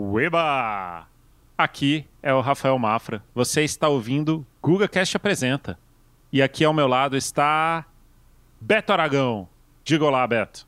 Ueba! Aqui é o Rafael Mafra. Você está ouvindo GugaCast Apresenta. E aqui ao meu lado está Beto Aragão. Diga olá, Beto.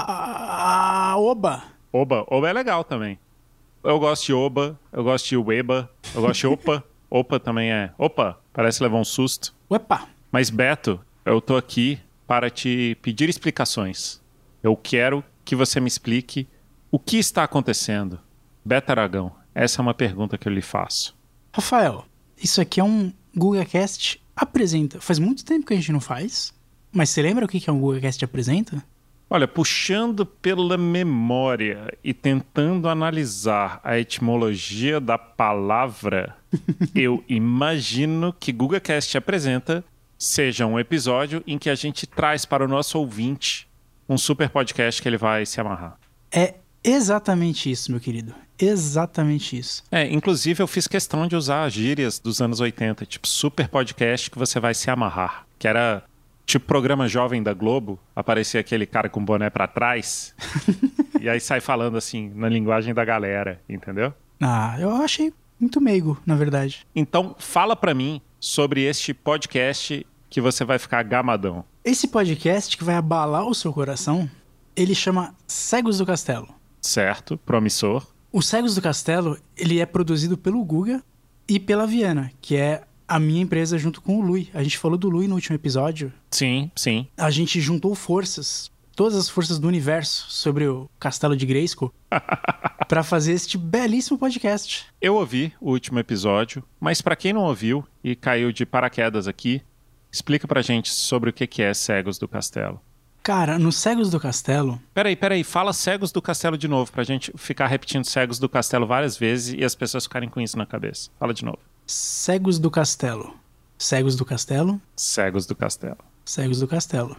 Oba! Oba é legal também. Eu gosto de Oba, eu gosto de Ueba, eu gosto de Opa. Opa também é... Opa, parece levar um susto. Uepa! Mas, Beto, eu tô aqui para te pedir explicações. Eu quero que você me explique o que está acontecendo. Beto Aragão, essa é uma pergunta que eu lhe faço. Rafael, isso aqui é um GugaCast Apresenta. Faz muito tempo que a gente não faz, mas você lembra o que é um GugaCast Apresenta? Olha, puxando pela memória e tentando analisar a etimologia da palavra, eu imagino que GugaCast Apresenta seja um episódio em que a gente traz para o nosso ouvinte um super podcast que ele vai se amarrar. É exatamente isso, meu querido. Exatamente isso. Inclusive eu fiz questão de usar gírias dos anos 80, tipo super podcast que você vai se amarrar, que era... Tipo programa jovem da Globo, aparecia aquele cara com boné pra trás e aí sai falando assim, na linguagem da galera, entendeu? Eu achei muito meigo, na verdade. Então, fala pra mim sobre este podcast que você vai ficar gamadão. Esse podcast que vai abalar o seu coração, ele chama Cegos do Castelo. Certo, promissor. O Cegos do Castelo, ele é produzido pelo Guga e pela Viana, que é a minha empresa junto com o Lui. A gente falou do Lui no último episódio. Sim. A gente juntou forças, todas as forças do universo sobre o Castelo de Grayskull pra fazer este belíssimo podcast. Eu ouvi o último episódio, mas pra quem não ouviu e caiu de paraquedas aqui, explica pra gente sobre o que é Cegos do Castelo. Cara, no Cegos do Castelo... Peraí, fala Cegos do Castelo de novo, pra gente ficar repetindo Cegos do Castelo várias vezes e as pessoas ficarem com isso na cabeça. Fala de novo. Cegos do Castelo. Cegos do Castelo? Cegos do Castelo. Cegos do Castelo.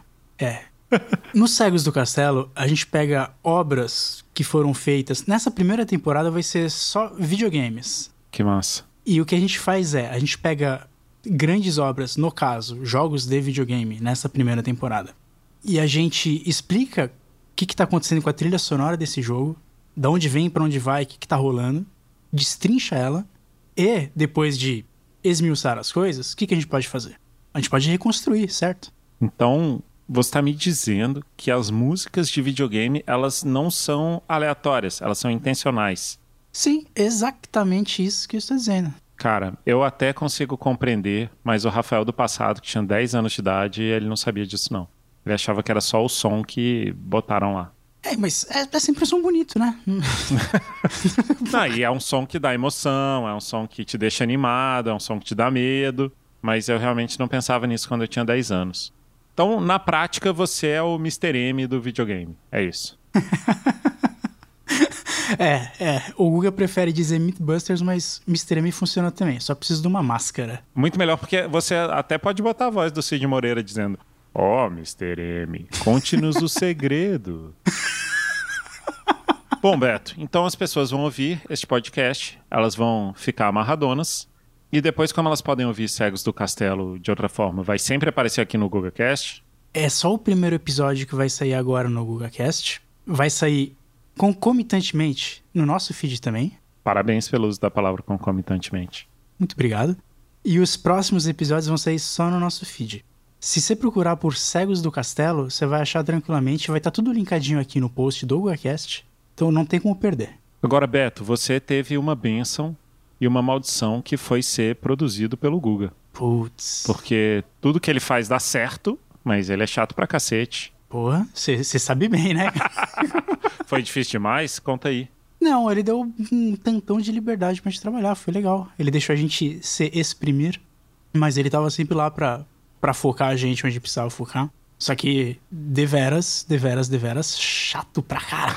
No Cegos do Castelo, a gente pega obras que foram feitas... Nessa primeira temporada vai ser só videogames. Que massa. E o que a gente faz a gente pega grandes obras, no caso, jogos de videogame, nessa primeira temporada. E a gente explica o que tá acontecendo com a trilha sonora desse jogo, da onde vem, pra onde vai, o que tá rolando, destrincha ela. E, depois de esmiuçar as coisas, o que a gente pode fazer? A gente pode reconstruir, certo? Então, você está me dizendo que as músicas de videogame, elas não são aleatórias, elas são intencionais. Sim, exatamente isso que eu estou dizendo. Cara, eu até consigo compreender, mas o Rafael do passado, que tinha 10 anos de idade, ele não sabia disso, não. Ele achava que era só o som que botaram lá. Mas é sempre um som bonito, né? E é um som que dá emoção, é um som que te deixa animado, é um som que te dá medo, mas eu realmente não pensava nisso quando eu tinha 10 anos. Então, na prática, você é o Mr. M do videogame, é isso. O Guga prefere dizer Mythbusters, mas Mr. M funciona também, só preciso de uma máscara. Muito melhor, porque você até pode botar a voz do Cid Moreira dizendo: Mr. M, conte-nos o segredo. Bom, Beto, então as pessoas vão ouvir este podcast, elas vão ficar amarradonas, e depois, como elas podem ouvir Cegos do Castelo de outra forma, vai sempre aparecer aqui no GugaCast? É só o primeiro episódio que vai sair agora no GugaCast. Vai sair concomitantemente no nosso feed também. Parabéns pelo uso da palavra concomitantemente. Muito obrigado. E os próximos episódios vão sair só no nosso feed. Se você procurar por Cegos do Castelo, você vai achar tranquilamente, vai estar tudo linkadinho aqui no post do GugaCast, então não tem como perder. Agora, Beto, você teve uma bênção e uma maldição que foi ser produzido pelo Guga. Putz. Porque tudo que ele faz dá certo, mas ele é chato pra cacete. Porra, você sabe bem, né? Foi difícil demais? Conta aí. Não, ele deu um tantão de liberdade pra gente trabalhar, foi legal. Ele deixou a gente se exprimir, mas ele tava sempre lá pra focar a gente onde precisava focar. Só que deveras chato pra caralho.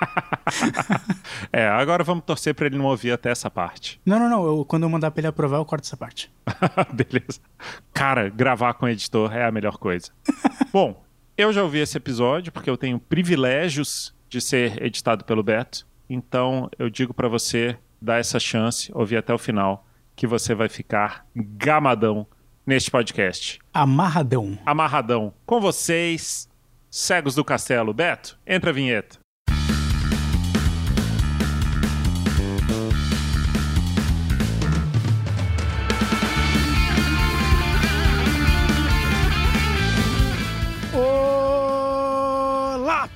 Agora vamos torcer pra ele não ouvir até essa parte. Não. Quando eu mandar pra ele aprovar, eu corto essa parte. Beleza. Cara, gravar com o editor é a melhor coisa. Bom, eu já ouvi esse episódio porque eu tenho privilégios de ser editado pelo Beto. Então eu digo pra você, dar essa chance, ouvir até o final, que você vai ficar gamadão neste podcast. Amarradão. Com vocês, Cegos do Castelo. Beto, entra a vinheta.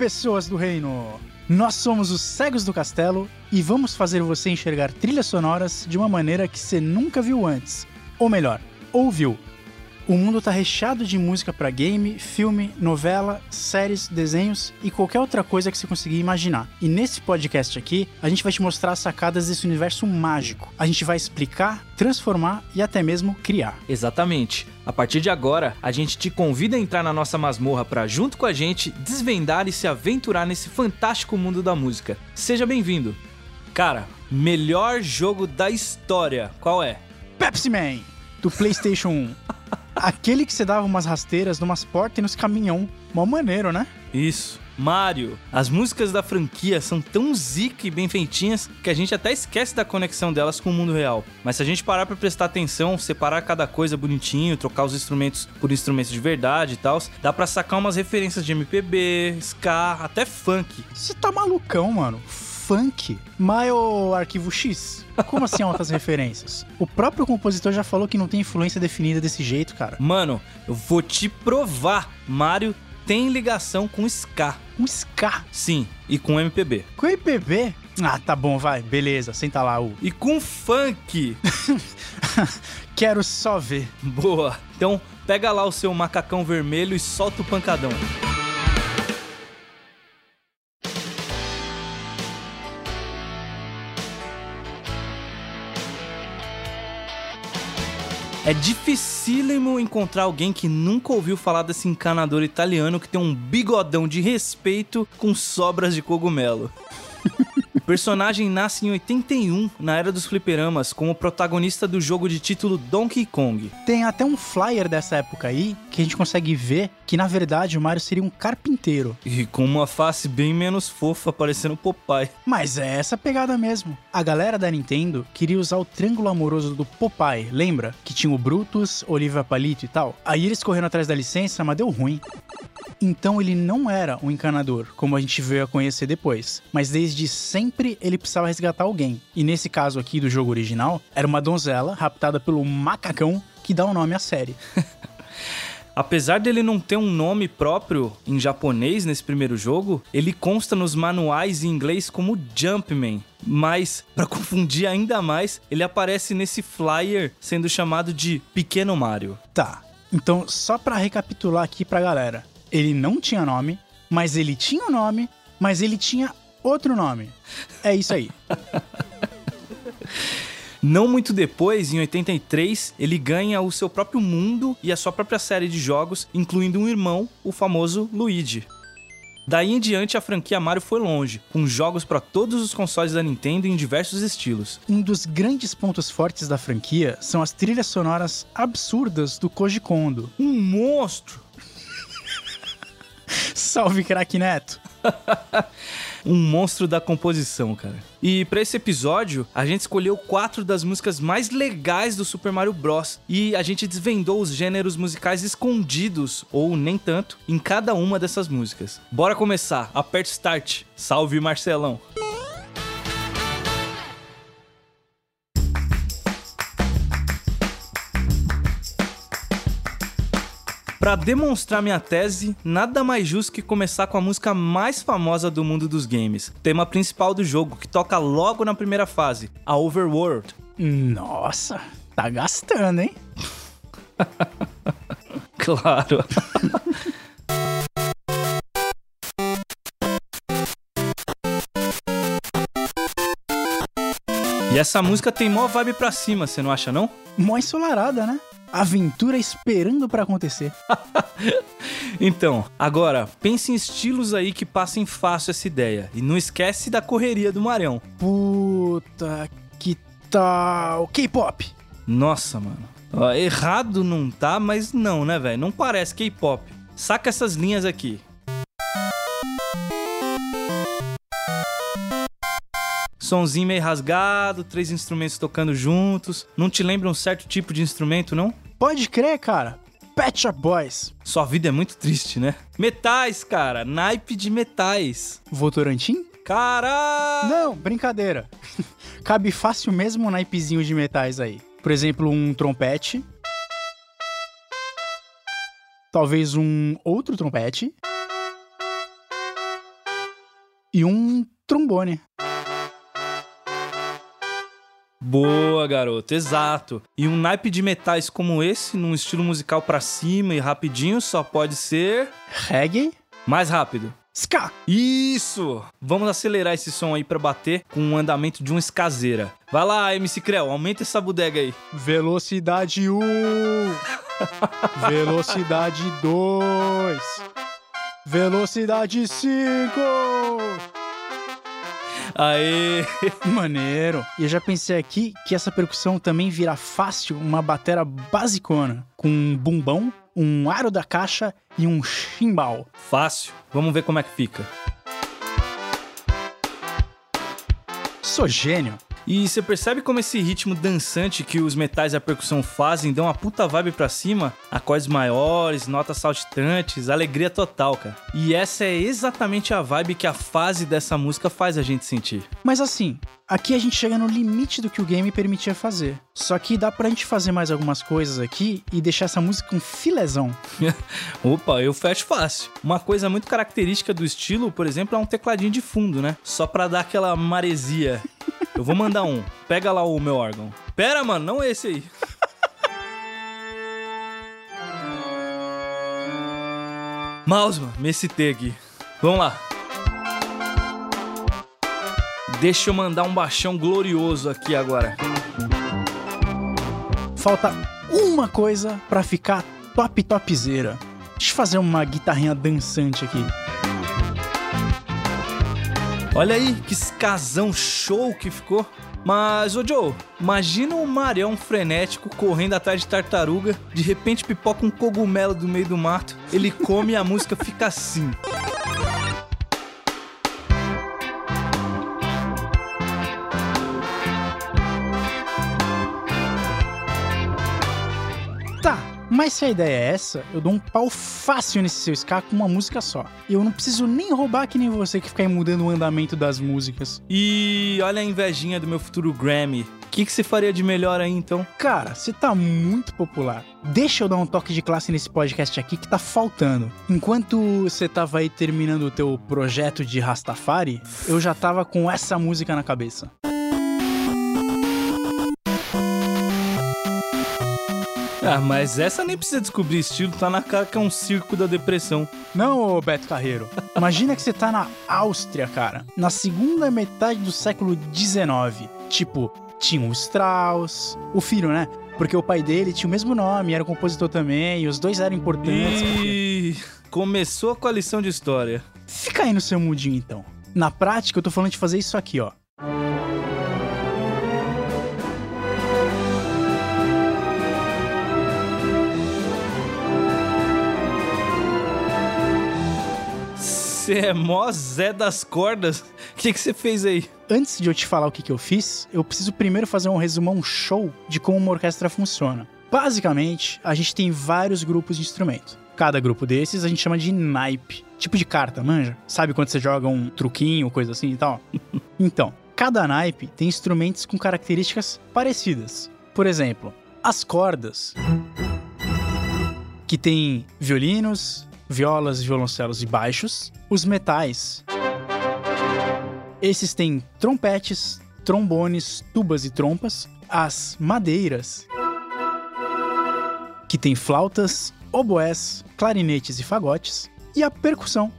pessoas do reino! Nós somos os Cegos do Castelo e vamos fazer você enxergar trilhas sonoras de uma maneira que você nunca viu antes. Ou melhor, ouviu. O mundo tá recheado de música pra game, filme, novela, séries, desenhos e qualquer outra coisa que você conseguir imaginar. E nesse podcast aqui, a gente vai te mostrar as sacadas desse universo mágico. A gente vai explicar, transformar e até mesmo criar. Exatamente. A partir de agora, a gente te convida a entrar na nossa masmorra pra, junto com a gente, desvendar e se aventurar nesse fantástico mundo da música. Seja bem-vindo. Cara, melhor jogo da história, qual é? Pepsi Man, do PlayStation 1. Aquele que você dava umas rasteiras numas portas e nos caminhão. Mó maneiro, né? Isso. Mario. As músicas da franquia são tão zica e bem feitinhas que a gente até esquece da conexão delas com o mundo real. Mas se a gente parar pra prestar atenção, separar cada coisa bonitinho, trocar os instrumentos por instrumentos de verdade e tal, dá pra sacar umas referências de MPB, ska, até funk. Você tá malucão, mano. Funk? Mas o Arquivo X? Como assim altas referências? O próprio compositor já falou que não tem influência definida desse jeito, cara. Mano, eu vou te provar. Mario tem ligação com ska. Um ska? Sim, e com MPB. Com MPB? Ah, tá bom, vai. Beleza, senta lá, U. E com funk. Quero só ver. Boa. Então, pega lá o seu macacão vermelho e solta o pancadão. É dificílimo encontrar alguém que nunca ouviu falar desse encanador italiano que tem um bigodão de respeito com sobras de cogumelo. O personagem nasce em 81, na era dos fliperamas, como protagonista do jogo de título Donkey Kong. Tem até um flyer dessa época aí, que a gente consegue ver que, na verdade, o Mario seria um carpinteiro. E com uma face bem menos fofa, parecendo Popeye. Mas é essa pegada mesmo. A galera da Nintendo queria usar o triângulo amoroso do Popeye, lembra? Que tinha o Brutus, Olivia Palito e tal. Aí eles correram atrás da licença, mas deu ruim. Então ele não era um encanador, como a gente veio a conhecer depois, mas desde sempre ele precisava resgatar alguém. E nesse caso aqui do jogo original, era uma donzela raptada pelo macacão que dá o nome à série. Apesar dele não ter um nome próprio em japonês nesse primeiro jogo, ele consta nos manuais em inglês como Jumpman. Mas, pra confundir ainda mais, ele aparece nesse flyer sendo chamado de Pequeno Mario. Tá, então só pra recapitular aqui pra galera. Ele não tinha nome, mas ele tinha um nome, mas ele tinha outro nome. É isso aí. Não muito depois, em 83, ele ganha o seu próprio mundo e a sua própria série de jogos, incluindo um irmão, o famoso Luigi. Daí em diante, a franquia Mario foi longe, com jogos para todos os consoles da Nintendo em diversos estilos. Um dos grandes pontos fortes da franquia são as trilhas sonoras absurdas do Koji Kondo. Um monstro! Salve, craque Neto! Um monstro da composição, cara. E pra esse episódio, a gente escolheu 4 das músicas mais legais do Super Mario Bros. E a gente desvendou os gêneros musicais escondidos, ou nem tanto, em cada uma dessas músicas. Bora começar, aperta Start. Salve, Marcelão! Pra demonstrar minha tese, nada mais justo que começar com a música mais famosa do mundo dos games, tema principal do jogo, que toca logo na primeira fase, a Overworld. Nossa, tá gastando, hein? Claro. E essa música tem mó vibe pra cima, você não acha não? Mó ensolarada, né? Aventura esperando pra acontecer. Então, agora, pense em estilos aí que passem fácil essa ideia. E não esquece da correria do Marião. Puta, que tal K-pop? Nossa, mano. Ó, errado não tá, mas não, né, velho? Não parece K-pop. Saca essas linhas aqui. Sonzinho meio rasgado, 3 instrumentos tocando juntos. Não te lembra um certo tipo de instrumento, não? Pode crer, cara. Pet Shop Boys. Sua vida é muito triste, né? Metais, cara. Naipe de metais. Votorantim? Caralho! Não, brincadeira. Cabe fácil mesmo um naipezinho de metais aí. Por exemplo, um trompete. Talvez um outro trompete. e um trombone. Boa, garoto, exato. E um naipe de metais como esse, num estilo musical pra cima e rapidinho, só pode ser... Reggae. Mais rápido. Ska. Isso! Vamos acelerar esse som aí pra bater com o andamento de um skazeira. Vai lá, MC Creu, aumenta essa bodega aí. Velocidade 1. Velocidade 2. Velocidade 5. Aê! Maneiro. E eu já pensei aqui que essa percussão também vira fácil uma batera basicona, com um bumbão, um aro da caixa e um chimbal. Fácil. Vamos ver como é que fica. Sou gênio. E você percebe como esse ritmo dançante que os metais e a percussão fazem dão uma puta vibe pra cima? Acordes maiores, notas saltitantes, alegria total, cara. E essa é exatamente a vibe que a fase dessa música faz a gente sentir. Mas assim, aqui a gente chega no limite do que o game permitia fazer. Só que dá pra gente fazer mais algumas coisas aqui e deixar essa música um filezão. Opa, eu fecho fácil. Uma coisa muito característica do estilo, por exemplo, é um tecladinho de fundo, né? Só pra dar aquela maresia. Eu vou mandar um. Pega lá o meu órgão. Pera, mano, não esse aí. Mouse, mano, me excitei aqui. Vamos lá. Deixa eu mandar um baixão glorioso aqui agora. Falta uma coisa pra ficar topzera. Deixa eu fazer uma guitarrinha dançante aqui. Olha aí, que escasão show que ficou. Mas, ô Joe, imagina um Marião frenético correndo atrás de tartaruga, de repente pipoca um cogumelo do meio do mato, ele come e a música fica assim. Tá, mas se a ideia é essa, eu dou um pau fácil nesse seu ska com uma música só. E eu não preciso nem roubar que nem você que fica aí mudando o andamento das músicas. E olha a invejinha do meu futuro Grammy. O que você faria de melhor aí, então? Cara, você tá muito popular. Deixa eu dar um toque de classe nesse podcast aqui que tá faltando. Enquanto você tava aí terminando o teu projeto de Rastafari, eu já tava com essa música na cabeça. Ah, mas essa nem precisa descobrir estilo, tá na cara que é um circo da depressão. Não, ô Beto Carreiro. Imagina que você tá na Áustria, cara. Na segunda metade do século XIX. Tipo, tinha o Strauss, o filho, né? Porque o pai dele tinha o mesmo nome, era compositor também, e os dois eram importantes. E começou com a lição de história. Fica aí no seu mundinho, então. Na prática, eu tô falando de fazer isso aqui, ó. Você é mó Zé das cordas. O que você fez aí? Antes de eu te falar o que eu fiz, eu preciso primeiro fazer um resumão show de como uma orquestra funciona. Basicamente, a gente tem vários grupos de instrumento. Cada grupo desses a gente chama de naipe. Tipo de carta, manja? Sabe quando você joga um truquinho, coisa assim e tal? Então, cada naipe tem instrumentos com características parecidas. Por exemplo, as cordas, que tem violinos, violas, violoncelos e baixos. Os metais, esses têm trompetes, trombones, tubas e trompas. As madeiras, que tem flautas, oboés, clarinetes e fagotes. E a percussão,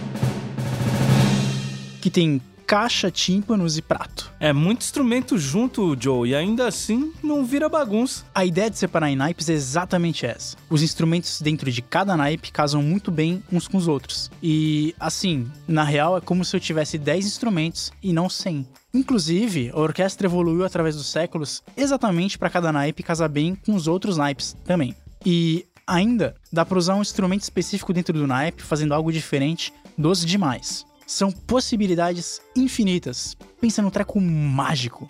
que tem caixa, tímpanos e prato. É muito instrumento junto, Joe, e ainda assim não vira bagunça. A ideia de separar em naipes é exatamente essa. Os instrumentos dentro de cada naipe casam muito bem uns com os outros. E, assim, na real é como se eu tivesse 10 instrumentos e não 100. Inclusive, a orquestra evoluiu através dos séculos exatamente para cada naipe casar bem com os outros naipes também. E ainda dá para usar um instrumento específico dentro do naipe, fazendo algo diferente dos demais. São possibilidades infinitas. Pensa num treco mágico.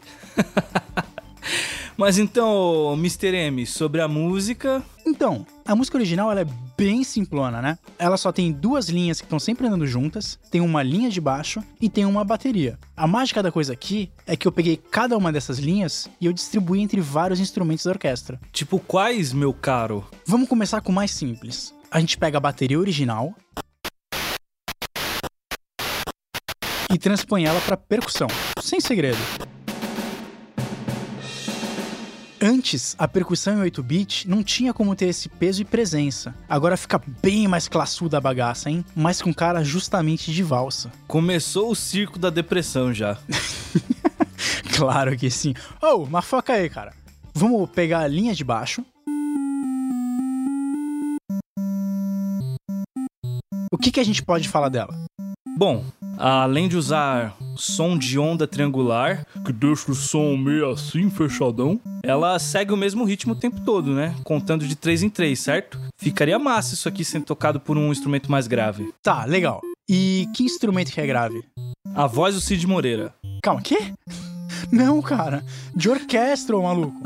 Mas então, Mr. M, sobre a música... Então, a música original ela é bem simplona, né? Ela só tem 2 linhas que estão sempre andando juntas, tem uma linha de baixo e tem uma bateria. A mágica da coisa aqui é que eu peguei cada uma dessas linhas e eu distribuí entre vários instrumentos da orquestra. Tipo quais, meu caro? Vamos começar com o mais simples. A gente pega a bateria original e transpõe ela para percussão, sem segredo. Antes, a percussão em 8-bit não tinha como ter esse peso e presença. Agora fica bem mais classuda a bagaça, hein? Mas com cara justamente de valsa. Começou o circo da depressão já. Claro que sim. Oh, mas foca aí, cara. Vamos pegar a linha de baixo. O que a gente pode falar dela? Bom, além de usar som de onda triangular, que deixa o som meio assim, fechadão, ela segue o mesmo ritmo o tempo todo, né? Contando de 3 em 3, certo? Ficaria massa isso aqui sendo tocado por um instrumento mais grave. Tá, legal. E que instrumento que é grave? A voz do Cid Moreira. Calma, quê? Não, cara. De orquestra, ô maluco.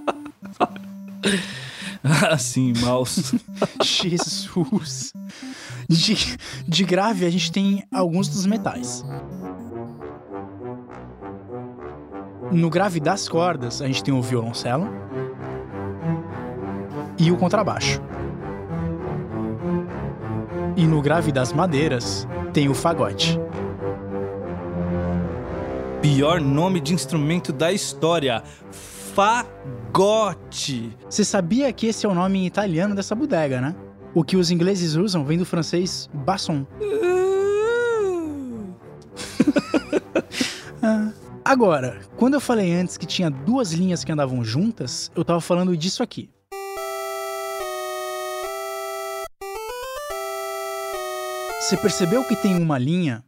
Ah, sim, mouse. Jesus. De grave, a gente tem alguns dos metais. No grave das cordas, a gente tem o violoncelo e o contrabaixo. E no grave das madeiras, tem o fagote. Pior nome de instrumento da história. Fagote. Você sabia que esse é o nome em italiano dessa bodega, né? O que os ingleses usam vem do francês basson. Agora, quando eu falei antes que tinha 2 linhas que andavam juntas, eu tava falando disso aqui. Você percebeu que tem uma linha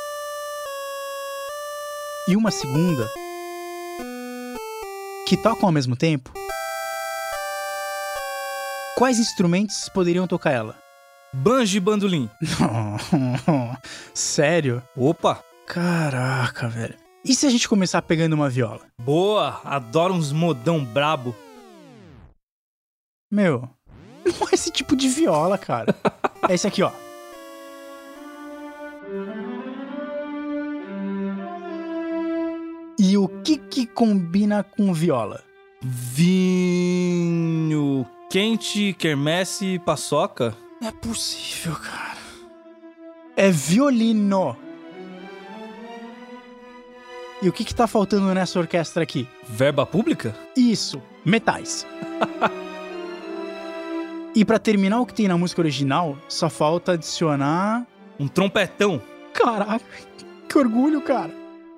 e uma segunda que tocam ao mesmo tempo? Quais instrumentos poderiam tocar ela? Banjo e bandolim. Sério? Opa! Caraca, velho. E se a gente começar pegando uma viola? Boa! Adoro uns modão brabo. Meu, não é esse tipo de viola, cara. É esse aqui, ó. E o que combina com viola? Vinho quente, quermesse, paçoca? Não é possível, cara. É violino. E o que tá faltando nessa orquestra aqui? Verba pública? Isso, metais. E pra terminar o que tem na música original, só falta adicionar... Um trompetão. Caraca, que orgulho, cara.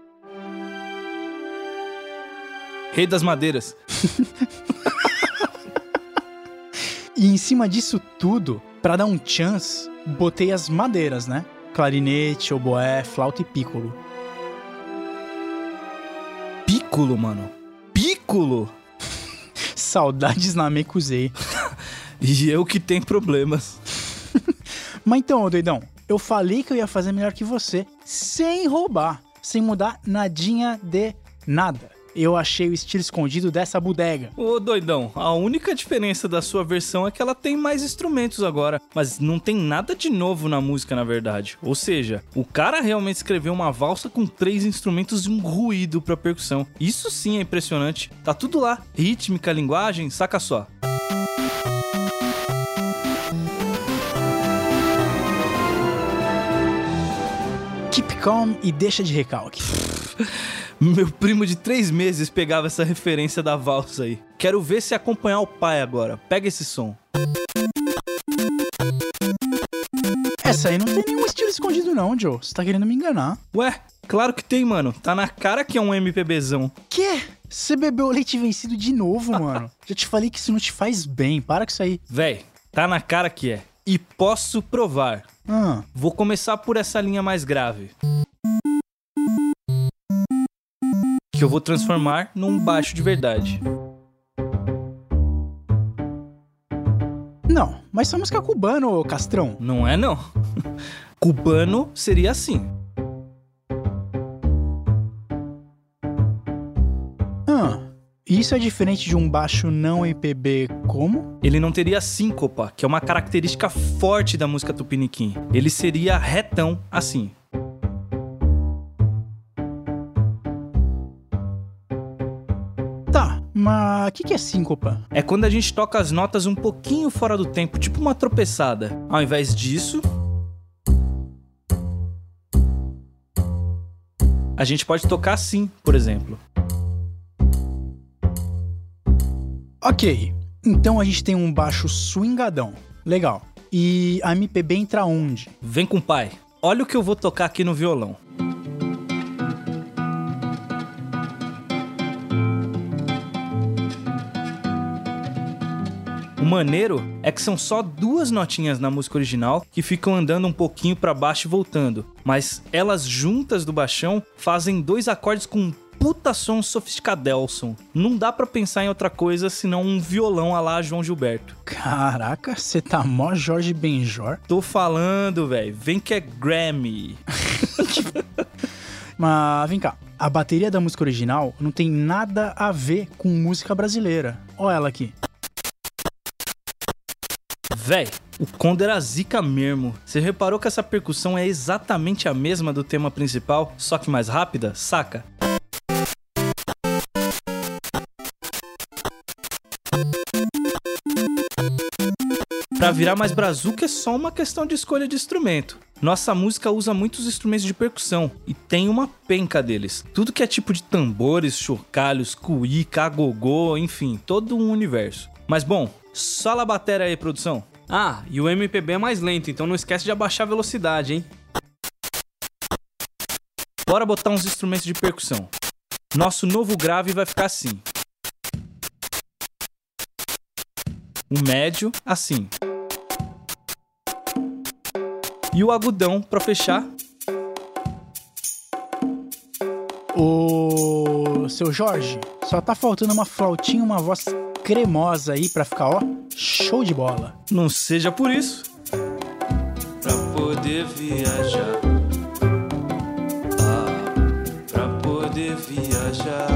Rei das madeiras. E em cima disso tudo, pra dar um chance, botei as madeiras, né? Clarinete, oboé, flauta e pícolo. Pícolo, mano. Pícolo? Saudades na Mekuzei. E eu que tenho problemas. Mas então, ô doidão, eu falei que eu ia fazer melhor que você, sem roubar, sem mudar nadinha de nada. Eu achei o estilo escondido dessa bodega. Ô, doidão, a única diferença da sua versão é que ela tem mais instrumentos agora, mas não tem nada de novo na música, na verdade. Ou seja, o cara realmente escreveu uma valsa com 3 instrumentos e um ruído pra percussão. Isso sim é impressionante. Tá tudo lá. Rítmica, linguagem, saca só. Keep calm e deixa de recalque. Meu primo de 3 meses pegava essa referência da valsa aí. Quero ver se acompanhar o pai agora. Pega esse som. Essa aí não tem nenhum estilo escondido não, Joe. Você tá querendo me enganar. Ué, claro que tem, mano. Tá na cara que é um MPBzão. Quê? Você bebeu leite vencido de novo, mano. Já te falei que isso não te faz bem. Para com isso aí. Véi, tá na cara que é. E posso provar. Vou começar por essa linha mais grave. Que eu vou transformar num baixo de verdade. Não, mas essa música é cubana, ô castrão. Não é, não. Cubano seria assim. Isso é diferente de um baixo não MPB como? Ele não teria síncopa, que é uma característica forte da música tupiniquim. Ele seria retão assim. Tá, mas o que é síncopa? É quando a gente toca as notas um pouquinho fora do tempo, tipo uma tropeçada. Ao invés disso... A gente pode tocar assim, por exemplo. Ok, então a gente tem um baixo swingadão. Legal. E a MPB entra onde? Vem com o pai. Olha o que eu vou tocar aqui no violão. O maneiro é que são só 2 notinhas na música original que ficam andando um pouquinho pra baixo e voltando, mas elas juntas do baixão fazem 2 acordes com um puta som sofisticadelson. Não dá pra pensar em outra coisa senão um violão à lá João Gilberto. Caraca, você tá mó Jorge Benjor. Tô falando, velho. Vem que é Grammy. Mas vem cá, a bateria da música original não tem nada a ver com música brasileira. Olha ela aqui. Véi, o Conde era zica mesmo. Você reparou que essa percussão é exatamente a mesma do tema principal, só que mais rápida? Saca? Pra virar mais brazuca é só uma questão de escolha de instrumento. Nossa música usa muitos instrumentos de percussão e tem uma penca deles. Tudo que é tipo de tambores, chocalhos, cuíca, agogô, enfim, todo um universo. Mas bom, só a bateria aí, produção. Ah, e o MPB é mais lento, então não esquece de abaixar a velocidade, hein? Bora botar uns instrumentos de percussão. Nosso novo grave vai ficar assim. O médio, assim. E o agudão, pra fechar. Ô, seu Jorge, só tá faltando uma flautinha, uma voz cremosa aí pra ficar, ó, show de bola. Não seja por isso. Pra poder viajar. Pra poder viajar.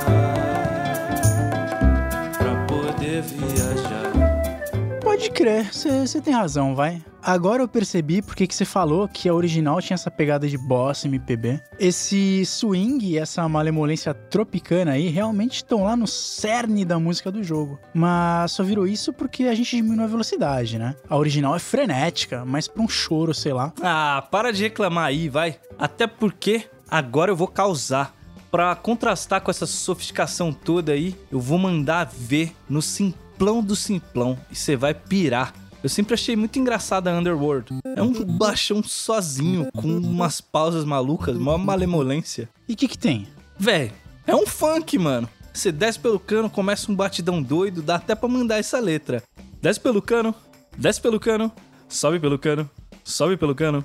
Pra poder viajar. Pode crer, você tem razão, vai. Agora eu percebi porque que você falou que a original tinha essa pegada de bossa MPB. Esse swing e essa malemolência tropicana aí realmente estão lá no cerne da música do jogo. Mas só virou isso porque a gente diminuiu a velocidade, né? A original é frenética, mas pra um choro, sei lá. Ah, para de reclamar aí, vai. Até porque agora eu vou causar. Pra contrastar com essa sofisticação toda aí, eu vou mandar ver no simplão do simplão e você vai pirar. Eu sempre achei muito engraçada a Underworld. É um baixão sozinho, com umas pausas malucas, uma malemolência. E o que tem? Véi, é um funk, mano. Você desce pelo cano, começa um batidão doido, dá até pra mandar essa letra. Desce pelo cano, sobe pelo cano, sobe pelo cano.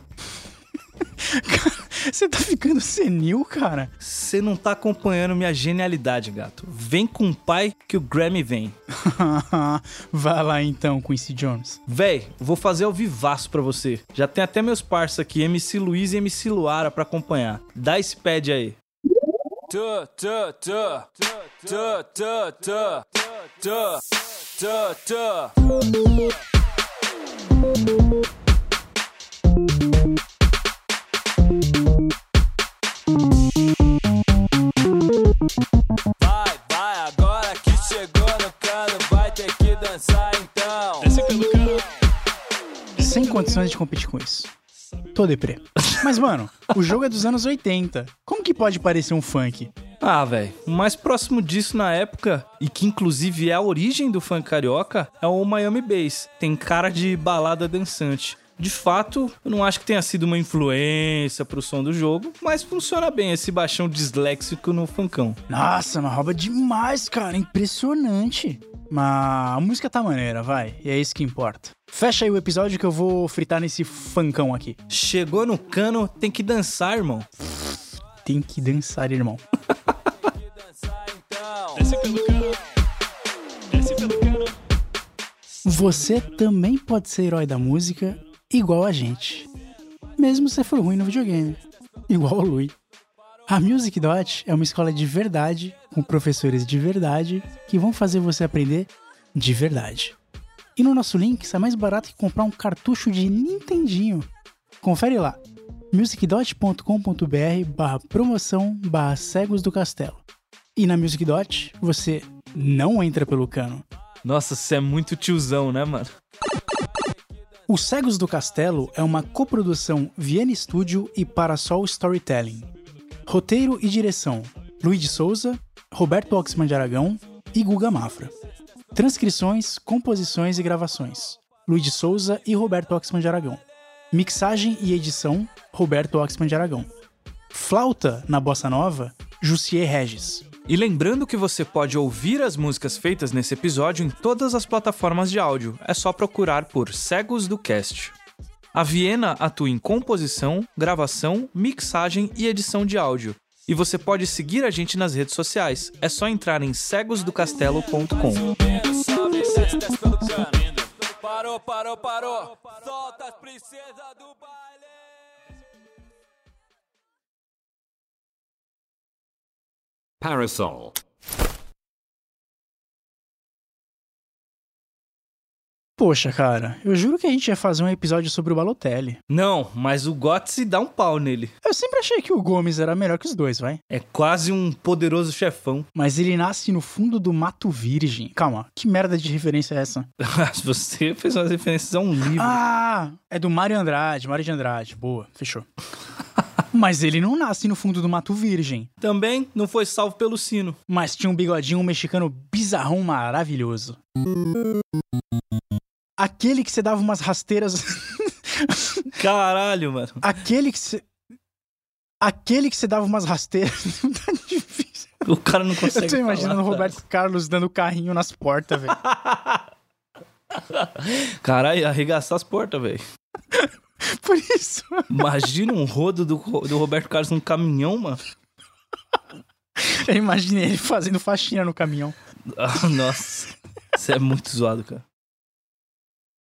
Você tá ficando senil, cara? Você não tá acompanhando minha genialidade, gato. Vem com o pai que o Grammy vem. Vai lá então, Quincy Jones. Véi, vou fazer ao vivaço pra você. Já tem até meus parceiros aqui, MC Luiz e MC Luara, pra acompanhar. Dá esse pad aí. Vai, agora que chegou no cano, vai ter que dançar então. Desce pelo cano. Sem condições de competir com isso. Tô deprê. Mas, mano, o jogo é dos anos 80. Como que pode parecer um funk? Ah, velho, o mais próximo disso na época, e que inclusive é a origem do funk carioca, é o Miami Bass. Tem cara de balada dançante. De fato, eu não acho que tenha sido uma influência pro som do jogo, mas funciona bem esse baixão disléxico no funkão. Nossa, mas rouba demais, cara. Impressionante. Mas a música tá maneira, vai. E é isso que importa. Fecha aí o episódio que eu vou fritar nesse funkão aqui. Chegou no cano, tem que dançar, irmão. Tem que dançar, irmão. Desce pelo cano. Desce pelo cano. Você também pode ser herói da música igual a gente. Mesmo se for ruim no videogame. Igual o Lui. A Music Dot é uma escola de verdade, com professores de verdade, que vão fazer você aprender de verdade. E no nosso link, sai mais barato que comprar um cartucho de Nintendinho. Confere lá, musicdot.com.br/promoção/cegos do castelo. E na Music Dot, você não entra pelo cano. Nossa, você é muito tiozão, né, mano? O Cegos do Castelo é uma coprodução Viena Studio e Parasol Storytelling. Roteiro e direção: Luiz de Souza, Roberto Oxman de Aragão e Guga Mafra. Transcrições, composições e gravações: Luiz de Souza e Roberto Oxman de Aragão. Mixagem e edição: Roberto Oxman de Aragão. Flauta na Bossa Nova: Jussier Regis. E lembrando que você pode ouvir as músicas feitas nesse episódio em todas as plataformas de áudio. É só procurar por Cegos do Cast. A Viena atua em composição, gravação, mixagem e edição de áudio. E você pode seguir a gente nas redes sociais. É só entrar em cegosdocastelo.com. Parou. Solta as princesas do baile. Parasol. Poxa, cara, eu juro que a gente ia fazer um episódio sobre o Balotelli. Não, mas o Götze dá um pau nele. Eu sempre achei que o Gomes era melhor que os dois, vai. É quase um poderoso chefão. Mas ele nasce no fundo do Mato Virgem. Calma, que merda de referência é essa? Você fez umas referências a um livro. Ah, é do Mário de Andrade. Boa, fechou. Mas ele não nasce no fundo do Mato Virgem. Também não foi salvo pelo sino. Mas tinha um bigodinho mexicano bizarrão maravilhoso. Aquele que você dava umas rasteiras... Caralho, mano. Aquele que você dava umas rasteiras... Não tá difícil. O cara não consegue Eu tô imaginando falar, o Roberto Carlos dando carrinho nas portas, velho. Caralho, arregaçar as portas, velho. Por isso. Imagina um rodo do Roberto Carlos num caminhão, mano. Eu imaginei ele fazendo faxina no caminhão. Ah, nossa. Isso é muito zoado, cara.